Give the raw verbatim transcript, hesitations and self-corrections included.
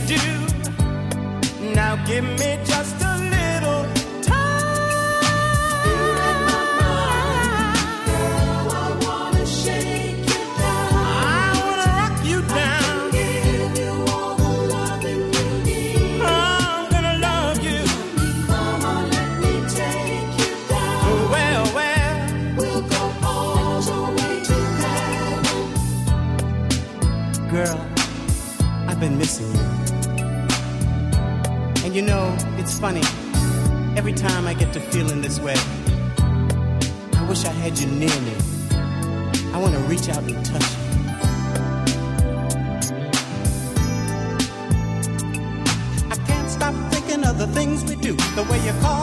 do. Now give me just a little time. You're in my mind, girl. I wanna shake you down. I wanna rock you down. Give you all the loving you need. I'm gonna love you. Come on, let me take you down. Well, well, we'll go all the way to heaven. Girl, I've been missing you. And you know, it's funny, every time I get to feeling this way, I wish I had you near me. I want to reach out and touch you. I can't stop thinking of the things we do, the way you call